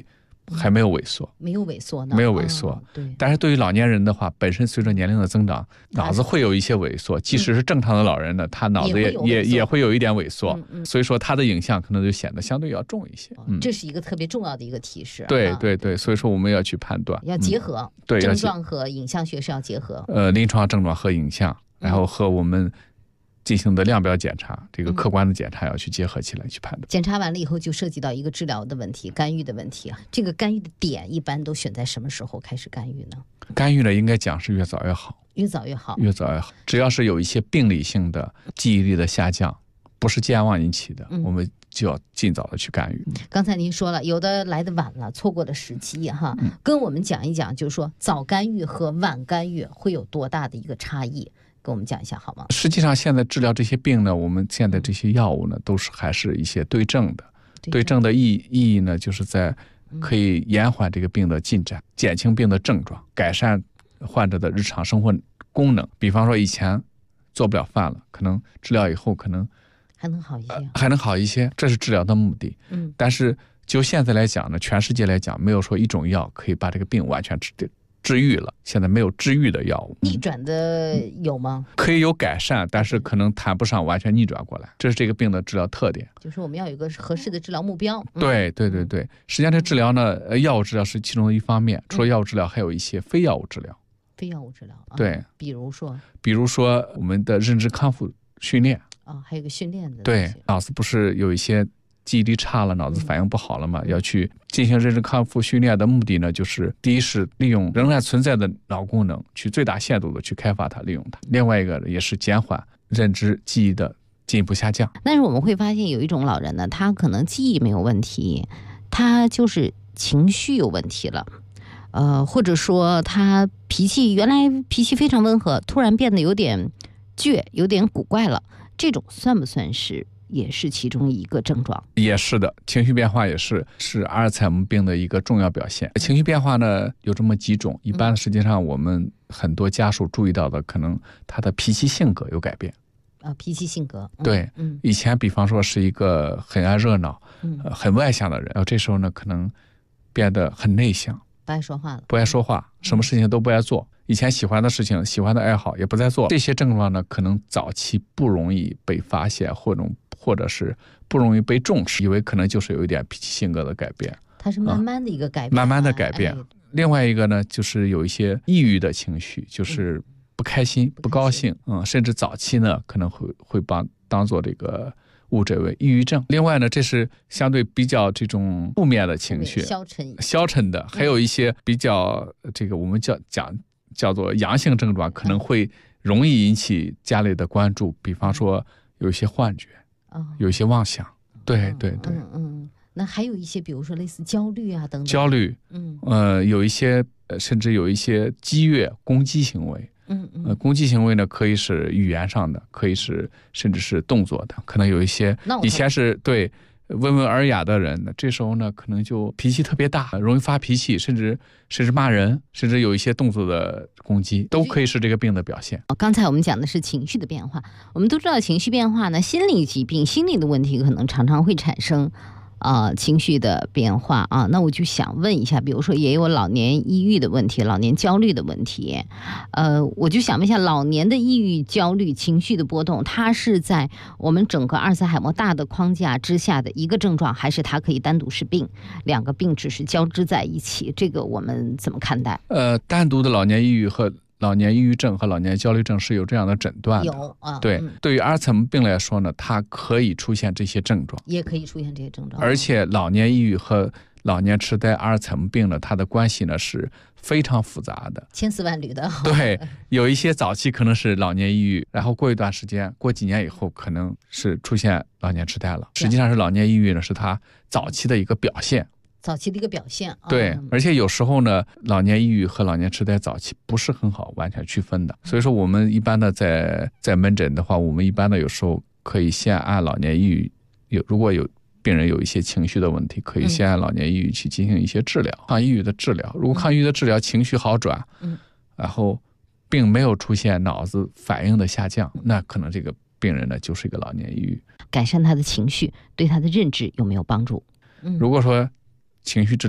[SPEAKER 12] 还没有萎缩，
[SPEAKER 8] 没有萎缩呢，
[SPEAKER 12] 没有萎缩。
[SPEAKER 8] 对。
[SPEAKER 12] 但是对于老年人的话，本身随着年龄的增长，脑子会有一些萎缩。即使是正常的老人呢，他脑子也会有一点萎缩。所以说他的影像可能就显得相对要重一些。
[SPEAKER 8] 这是一个特别重要的一个提示。
[SPEAKER 12] 对对对，所以说我们要去判断，
[SPEAKER 8] 要结合
[SPEAKER 12] 对
[SPEAKER 8] 症状和影像学是要结合。
[SPEAKER 12] 临床症状和影像，然后和我们进行的量表检查，这个客观的检查要去结合起来去判断。
[SPEAKER 8] 检查完了以后，就涉及到一个治疗的问题、干预的问题啊。这个干预的点一般都选在什么时候开始干预呢？
[SPEAKER 12] 干预呢，应该讲是越早越好，
[SPEAKER 8] 越早越好，
[SPEAKER 12] 越早越好。只要是有一些病理性的记忆力的下降，不是健忘引起的，我们就要尽早的去干预。
[SPEAKER 8] 刚才您说了，有的来得晚了，错过了时机哈，跟我们讲一讲，就是说早干预和晚干预会有多大的一个差异？跟我们讲一下好吗？
[SPEAKER 12] 实际上现在治疗这些病呢，我们现在这些药物呢，都是还是一些对症的。对症的意义呢，就是在可以延缓这个病的进展，减轻病的症状，改善患者的日常生活功能。比方说以前做不了饭了，可能治疗以后可能
[SPEAKER 8] 还能好一些，
[SPEAKER 12] 还能好一些，这是治疗的目的。但是就现在来讲呢，全世界来讲，没有说一种药可以把这个病完全治愈了，现在没有治愈的药物。
[SPEAKER 8] 逆转的有吗？
[SPEAKER 12] 可以有改善，但是可能谈不上完全逆转过来，这是这个病的治疗特点。
[SPEAKER 8] 就是我们要有一个合适的治疗目标。
[SPEAKER 12] 对对对对，实际上这治疗呢，药物治疗是其中的一方面，除了药物治疗，还有一些非药物治疗。
[SPEAKER 8] 非药物治疗，
[SPEAKER 12] 对，
[SPEAKER 8] 比如
[SPEAKER 12] 说我们的认知康复训练
[SPEAKER 8] 还有一个训练的。
[SPEAKER 12] 对，脑子不是有一些记忆力差了，脑子反应不好了嘛，要去进行认知康复训练的目的呢，就是第一是利用仍然存在的脑功能，去最大限度的去开发它、利用它；另外一个也是减缓认知记忆的进一步下降。
[SPEAKER 8] 但是我们会发现有一种老人呢，他可能记忆没有问题，他就是情绪有问题了。或者说他原来脾气非常温和，突然变得有点倔，有点古怪了，这种算不算也是其中一个症状？也
[SPEAKER 12] 是的，情绪变化也是阿尔茨海默病的一个重要表现。情绪变化呢有这么几种，一般实际上我们很多家属注意到的，可能他的脾气性格有改变。
[SPEAKER 8] 脾气性格，
[SPEAKER 12] 对，以前比方说是一个很爱热闹、很外向的人，然后这时候呢可能变得很内向。
[SPEAKER 8] 不爱说话了，
[SPEAKER 12] 不爱说话，什么事情都不爱做。以前喜欢的事情、喜欢的爱好也不再做。这些症状呢，可能早期不容易被发现，或者是不容易被重视，以为可能就是有一点脾气性格的改变。
[SPEAKER 8] 它是慢慢的一个改变，
[SPEAKER 12] 慢慢的改变。另外一个呢，就是有一些抑郁的情绪，就是不开心、不高兴，甚至早期呢可能会当做这个误诊为抑郁症。另外呢，这是相对比较这种负面的情绪，消沉的，还有一些比较这个我们叫做阳性症状，可能会容易引起家里的关注，比方说有一些幻觉，有一些妄想。对对对，
[SPEAKER 8] 那还有一些，比如说类似焦虑啊等等。
[SPEAKER 12] 焦虑，有一些甚至有一些激越攻击行为。攻击行为呢，可以是语言上的，可以是甚至是动作的，可能有一些以前是对温文尔雅的人，这时候呢可能就脾气特别大，容易发脾气，甚至骂人，甚至有一些动作的攻击，都可以是这个病的表现。
[SPEAKER 8] 刚才我们讲的是情绪的变化，我们都知道情绪变化呢，心理疾病、心理的问题可能常常会产生情绪的变化啊。那我就想问一下，比如说也有老年抑郁的问题、老年焦虑的问题，我就想问一下，老年的抑郁、焦虑、情绪的波动，它是在我们整个阿尔茨海默大的框架之下的一个症状，还是它可以单独是病，两个病只是交织在一起？这个我们怎么看待？
[SPEAKER 12] 单独的老年抑郁和老年抑郁症和老年焦虑症是有这样的诊断的。
[SPEAKER 8] 有
[SPEAKER 12] 对，对于阿尔茨海默病来说呢，它可以出现这些症状，
[SPEAKER 8] 也可以出现这些症状。
[SPEAKER 12] 而且老年抑郁和老年痴呆、阿尔茨海默病呢，它的关系呢是非常复杂的，
[SPEAKER 8] 千丝万缕的。
[SPEAKER 12] 对，有一些早期可能是老年抑郁，然后过一段时间，过几年以后，可能是出现老年痴呆了。实际上是老年抑郁呢，是它早期的一个表现。
[SPEAKER 8] 早期的一个表现。
[SPEAKER 12] 对，而且有时候呢，老年抑郁和老年痴呆早期不是很好完全区分的。所以说我们一般的在门诊的话，我们一般的有时候可以先按老年抑郁，如果有病人有一些情绪的问题，可以先按老年抑郁去进行一些治疗，抗抑郁的治疗。如果抗抑郁的治疗情绪好转，然后并没有出现脑子反应的下降，那可能这个病人呢就是一个老年抑郁。
[SPEAKER 8] 改善他的情绪对他的认知有没有帮助？
[SPEAKER 12] 如果说情绪治疗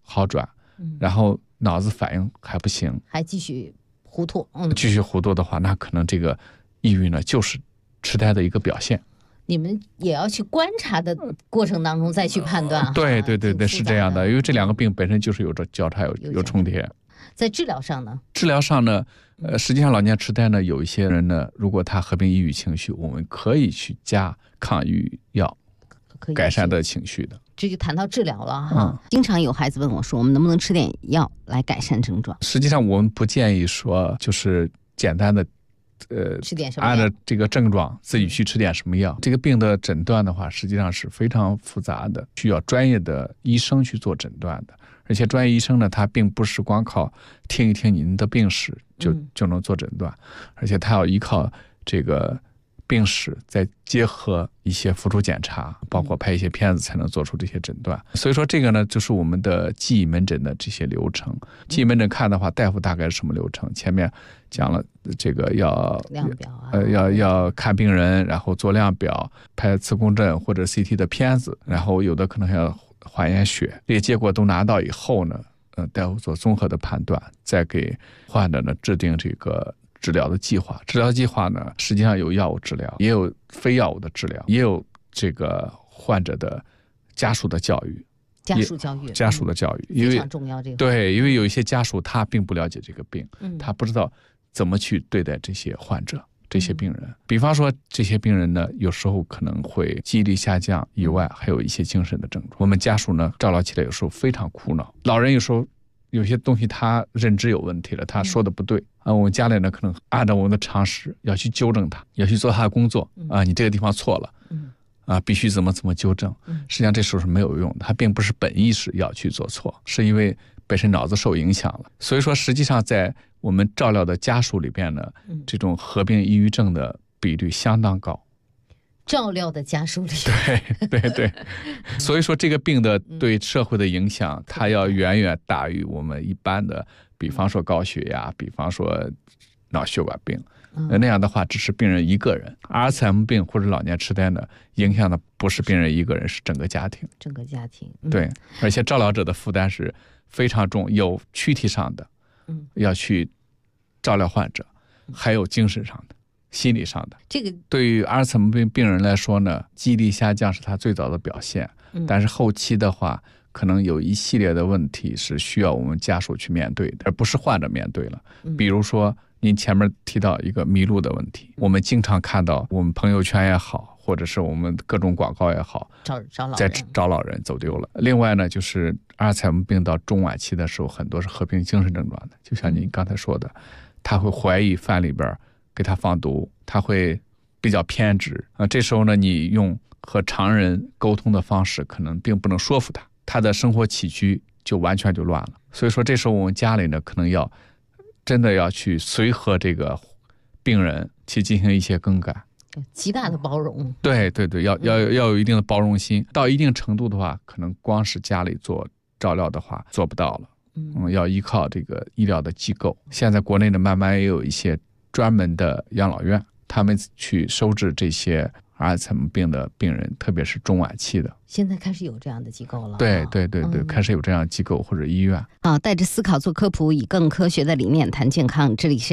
[SPEAKER 12] 好转，然后脑子反应还不行，
[SPEAKER 8] 还继续糊涂，
[SPEAKER 12] 继续糊涂的话，那可能这个抑郁呢就是痴呆的一个表现。
[SPEAKER 8] 你们也要去观察的过程当中再去判断。
[SPEAKER 12] 对，是这样的，因为这两个病本身就是有着交叉有重叠。
[SPEAKER 8] 在治疗上呢？
[SPEAKER 12] 实际上老年痴呆呢，有一些人呢，如果他合并抑郁情绪，我们可以去加抗抑郁药，改善的情绪的。
[SPEAKER 8] 这就谈到治疗了哈。经常有孩子问我说，我们能不能吃点药来改善症状？
[SPEAKER 12] 实际上我们不建议说就是简单的
[SPEAKER 8] 吃点什么，
[SPEAKER 12] 按照这个症状自己去吃点什么药。这个病的诊断的话，实际上是非常复杂的，需要专业的医生去做诊断的。而且专业医生呢，他并不是光靠听一听您的病史就能做诊断，而且他要依靠这个病史，再结合一些辅助检查，包括拍一些片子，才能做出这些诊断。所以说这个呢，就是我们的记忆门诊的这些流程。记忆门诊看的话，大夫大概是什么流程？前面讲了这个要
[SPEAKER 8] 量表啊，
[SPEAKER 12] 要看病人，然后做量表，拍磁共振或者 CT 的片子，然后有的可能还要化验血，这些结果都拿到以后呢，大夫做综合的判断，再给患者呢制定这个治疗的计划。治疗计划呢，实际上有药物治疗，也有非药物的治疗，也有这个患者的家属的教育。
[SPEAKER 8] 家属的教育
[SPEAKER 12] 因为
[SPEAKER 8] 非常重要。这个
[SPEAKER 12] 对，因为有一些家属他并不了解这个病，他不知道怎么去对待这些患者。这些病人，比方说这些病人呢，有时候可能会记忆力下降以外，还有一些精神的症状。我们家属呢照料起来有时候非常苦恼。老人有时候有些东西他认知有问题了，他说的不对啊，我们家里呢可能按照我们的常识要去纠正他，要去做他的工作啊，你这个地方错了，啊，必须怎么纠正。实际上这时候是没有用的，他并不是本意识要去做错，是因为本身脑子受影响了。所以说实际上在我们照料的家属里边呢，这种合并抑郁症的比率相当高。
[SPEAKER 8] 照料的家属里，
[SPEAKER 12] 对，所以说这个病的对社会的影响，它要远远大于我们一般的，比方说高血压，比方说脑血管病。那样的话只是病人一个人。阿尔茨海默病或者老年痴呆呢，影响的不是病人一个人，是整个家庭。对，而且照料者的负担是非常重，有躯体上的要去照料患者，还有精神上的、心理上的。
[SPEAKER 8] 这个
[SPEAKER 12] 对于阿尔茨海默病病人来说呢，记忆力下降是他最早的表现，但是后期的话，可能有一系列的问题是需要我们家属去面对的，而不是患者面对了。比如说您前面提到一个迷路的问题，我们经常看到我们朋友圈也好，或者是我们各种广告也好，在找老人走丢了。另外呢，就是阿尔茨海默病到中晚期的时候，很多是合并精神症状的，就像您刚才说的，他会怀疑饭里边给他放毒，他会比较偏执啊。这时候呢，你用和常人沟通的方式，可能并不能说服他，他的生活起居就完全就乱了。所以说，这时候我们家里呢，可能要真的要去随和这个病人去进行一些更改，
[SPEAKER 8] 极大的包容。
[SPEAKER 12] 对，要有一定的包容心。到一定程度的话，可能光是家里做照料的话做不到了，要依靠这个医疗的机构。现在国内呢，慢慢也有一些专门的养老院，他们去收治这些阿尔茨海默病的病人，特别是中晚期的。
[SPEAKER 8] 现在开始有这样的机构了。
[SPEAKER 12] 对，开始有这样的机构或者医院。
[SPEAKER 8] 带着思考做科普，以更科学的理念谈健康。这里是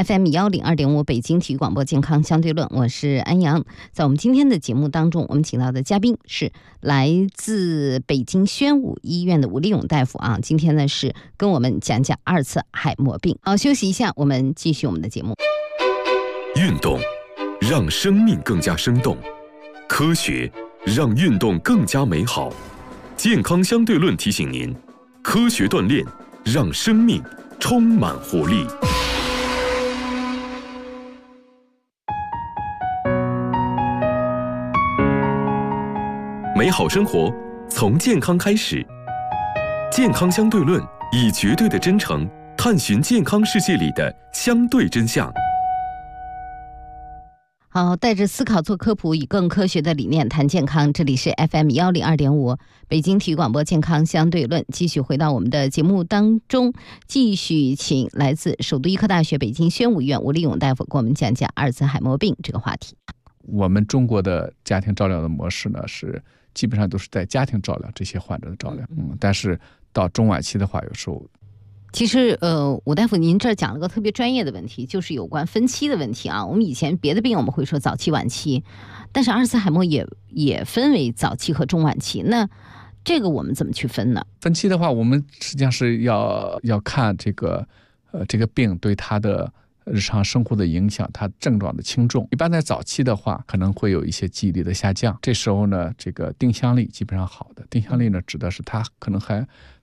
[SPEAKER 8] FM102.5 北京体育广播健康相对论，我是安阳。在我们今天的节目当中，我们请到的嘉宾是来自北京宣武医院的吴立勇大夫啊。今天呢是跟我们讲阿尔茨海默病。好，休息一下，我们继续我们的节目。
[SPEAKER 1] 运动让生命更加生动，科学让运动更加美好。健康相对论提醒您，科学锻炼让生命充满活力。美好生活从健康开始。健康相对论以绝对的真诚探寻健康世界里的相对真相。
[SPEAKER 8] 好，带着思考做科普，以更科学的理念谈健康。这里是 FM102.5 北京体育广播健康相对论。继续回到我们的节目当中，继续请来自首都医科大学北京宣武医院吴立勇大夫给我们讲阿尔茨海默病这个话题。
[SPEAKER 12] 我们中国的家庭照料的模式呢，是基本上都是在家庭照料这些患者的照料，但是到中晚期的话，有时候。
[SPEAKER 8] 其实，武大夫，您这儿讲了个特别专业的问题，就是有关分期的问题啊。我们以前别的病我们会说早期、晚期，但是阿尔茨海默也分为早期和中晚期。那这个我们怎么去分呢？
[SPEAKER 12] 分期的话，我们实际上是要看这个病对他的日常生活的影响，它症状的轻重。一般在早期的话，可能会有一些记忆力的下降，这时候呢，这个定向力基本上好的。定向力呢，指的是他可能还